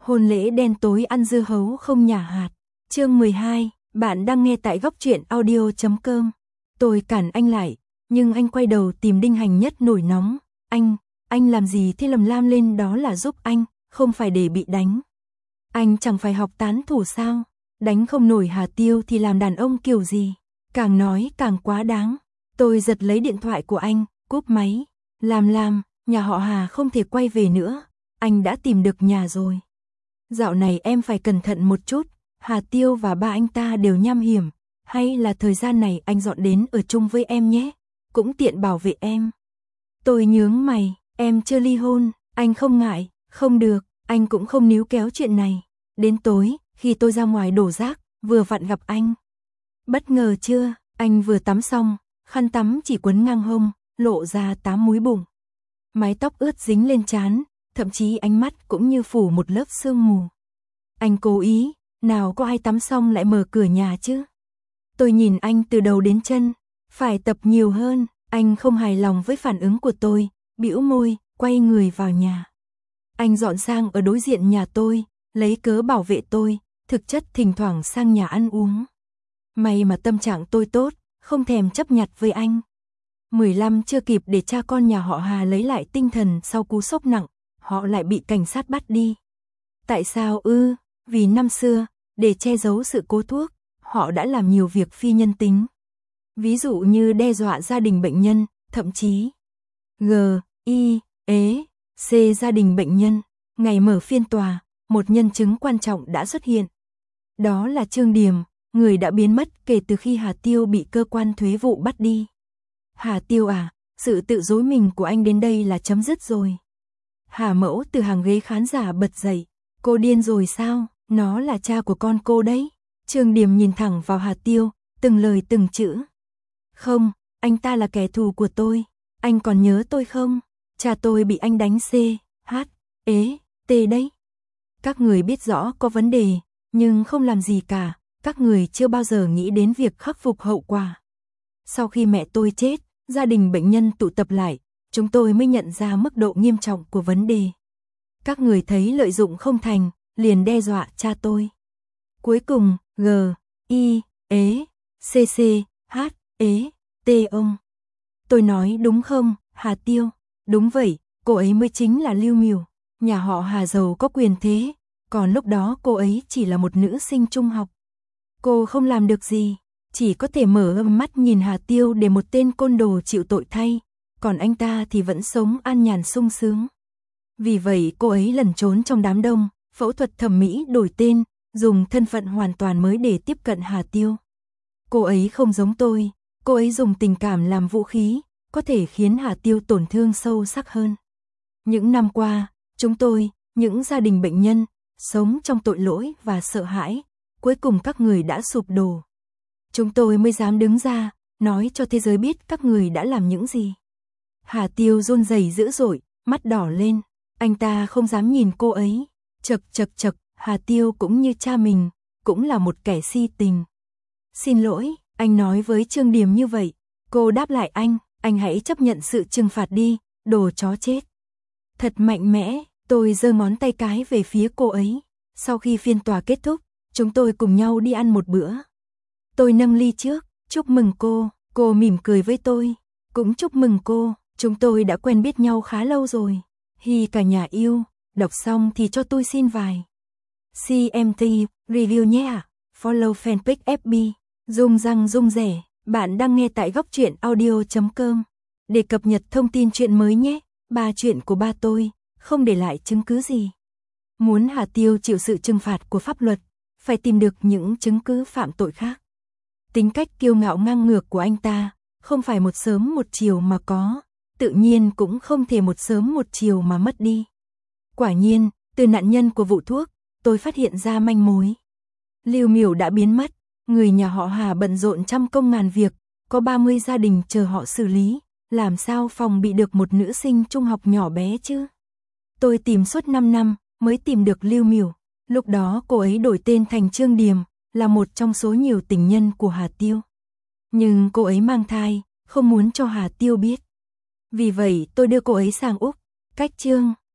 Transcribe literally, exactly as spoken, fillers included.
Hôn lễ đen tối ăn dưa hấu không nhả hạt. Chương mười hai, bạn đang nghe tại góc truyện audio chấm com. Tôi cản anh lại, nhưng anh quay đầu tìm Đinh Hành Nhất nổi nóng. Anh, anh làm gì thế? Lầm lam lên, đó là giúp anh, không phải để bị đánh. Anh chẳng phải học tán thủ sao? Đánh không nổi Hà Tiêu thì làm đàn ông kiểu gì? Càng nói càng quá đáng. Tôi giật lấy điện thoại của anh, cúp máy. Làm làm, nhà họ Hà không thể quay về nữa. Anh đã tìm được nhà rồi. Dạo này em phải cẩn thận một chút. Hà Tiêu và ba anh ta đều nham hiểm. Hay là thời gian này anh dọn đến ở chung với em nhé. Cũng tiện bảo vệ em. Tôi nhướng mày, em chưa ly hôn. Anh không ngại, không được. Anh cũng không níu kéo chuyện này. Đến tối, khi tôi ra ngoài đổ rác, vừa vặn gặp anh. Bất ngờ chưa? Anh vừa tắm xong, khăn tắm chỉ quấn ngang hông, lộ ra tám múi bụng. Mái tóc ướt dính lên trán, thậm chí ánh mắt cũng như phủ một lớp sương mù. Anh cố ý, nào có ai tắm xong lại mở cửa nhà chứ? Tôi nhìn anh từ đầu đến chân, phải tập nhiều hơn. Anh không hài lòng với phản ứng của tôi, bĩu môi, quay người vào nhà. Anh dọn sang ở đối diện nhà tôi, lấy cớ bảo vệ tôi, thực chất thỉnh thoảng sang nhà ăn uống. May mà tâm trạng tôi tốt, không thèm chấp nhặt với anh. mười lăm chưa kịp để cha con nhà họ Hà lấy lại tinh thần sau cú sốc nặng, họ lại bị cảnh sát bắt đi. Tại sao ư? Vì năm xưa, để che giấu sự cố thuốc, họ đã làm nhiều việc phi nhân tính. Ví dụ như đe dọa gia đình bệnh nhân, thậm chí G, I, ế, C gia đình bệnh nhân. Ngày mở phiên tòa, một nhân chứng quan trọng đã xuất hiện. Đó là Trương Điềm, người đã biến mất kể từ khi Hà Tiêu bị cơ quan thuế vụ bắt đi. Hà Tiêu à, sự tự dối mình của anh đến đây là chấm dứt rồi. Hà Mẫu từ hàng ghế khán giả bật dậy. Cô điên rồi sao? Nó là cha của con cô đấy. Trương Điềm nhìn thẳng vào Hà Tiêu, từng lời từng chữ. Không, anh ta là kẻ thù của tôi. Anh còn nhớ tôi không? Cha tôi bị anh đánh C, H, ế, T đấy. Các người biết rõ có vấn đề, nhưng không làm gì cả. Các người chưa bao giờ nghĩ đến việc khắc phục hậu quả. Sau khi mẹ tôi chết, gia đình bệnh nhân tụ tập lại, chúng tôi mới nhận ra mức độ nghiêm trọng của vấn đề. Các người thấy lợi dụng không thành, liền đe dọa cha tôi. Cuối cùng, G, I, ế, C C, H, ế, T ông. Tôi nói đúng không, Hà Tiêu? Đúng vậy, cô ấy mới chính là Lưu Miểu. Nhà họ Hà giàu có quyền thế, còn lúc đó cô ấy chỉ là một nữ sinh trung học. Cô không làm được gì, chỉ có thể mở mắt nhìn Hà Tiêu để một tên côn đồ chịu tội thay, còn anh ta thì vẫn sống an nhàn sung sướng. Vì vậy cô ấy lẩn trốn trong đám đông, phẫu thuật thẩm mỹ đổi tên, dùng thân phận hoàn toàn mới để tiếp cận Hà Tiêu. Cô ấy không giống tôi, cô ấy dùng tình cảm làm vũ khí, có thể khiến Hà Tiêu tổn thương sâu sắc hơn. Những năm qua, chúng tôi, những gia đình bệnh nhân, sống trong tội lỗi và sợ hãi, cuối cùng các người đã sụp đổ. Chúng tôi mới dám đứng ra, nói cho thế giới biết các người đã làm những gì. Hà Tiêu run rẩy dữ dội, mắt đỏ lên, anh ta không dám nhìn cô ấy. Chật chật chật, Hà Tiêu cũng như cha mình, cũng là một kẻ si tình. Xin lỗi, anh nói với Trương Điềm như vậy. Cô đáp lại anh, anh hãy chấp nhận sự trừng phạt đi, đồ chó chết. Thật mạnh mẽ, tôi giơ ngón tay cái về phía cô ấy. Sau khi phiên tòa kết thúc, chúng tôi cùng nhau đi ăn một bữa. Tôi nâng ly trước, chúc mừng cô, cô mỉm cười với tôi. Cũng chúc mừng cô, chúng tôi đã quen biết nhau khá lâu rồi. Hi cả nhà yêu, đọc xong thì cho tôi xin vài xê em tê review nhé. Follow fanpage ép bê. Rung răng rung rẻ, bạn đang nghe tại góc truyện audio chấm com. Để cập nhật thông tin chuyện mới nhé. Ba chuyện của ba tôi, không để lại chứng cứ gì. Muốn Hà Tiêu chịu sự trừng phạt của pháp luật, phải tìm được những chứng cứ phạm tội khác. Tính cách kiêu ngạo ngang ngược của anh ta, không phải một sớm một chiều mà có, tự nhiên cũng không thể một sớm một chiều mà mất đi. Quả nhiên, từ nạn nhân của vụ thuốc, tôi phát hiện ra manh mối. Lưu Miểu đã biến mất, người nhà họ Hà bận rộn trăm công ngàn việc, có ba mươi gia đình chờ họ xử lý, làm sao phòng bị được một nữ sinh trung học nhỏ bé chứ? Tôi tìm suốt năm năm, mới tìm được Lưu Miểu. Lúc đó cô ấy đổi tên thành Trương Điềm, là một trong số nhiều tình nhân của Hà Tiêu. Nhưng cô ấy mang thai, không muốn cho Hà Tiêu biết. Vì vậy tôi đưa cô ấy sang Úc, cách Trương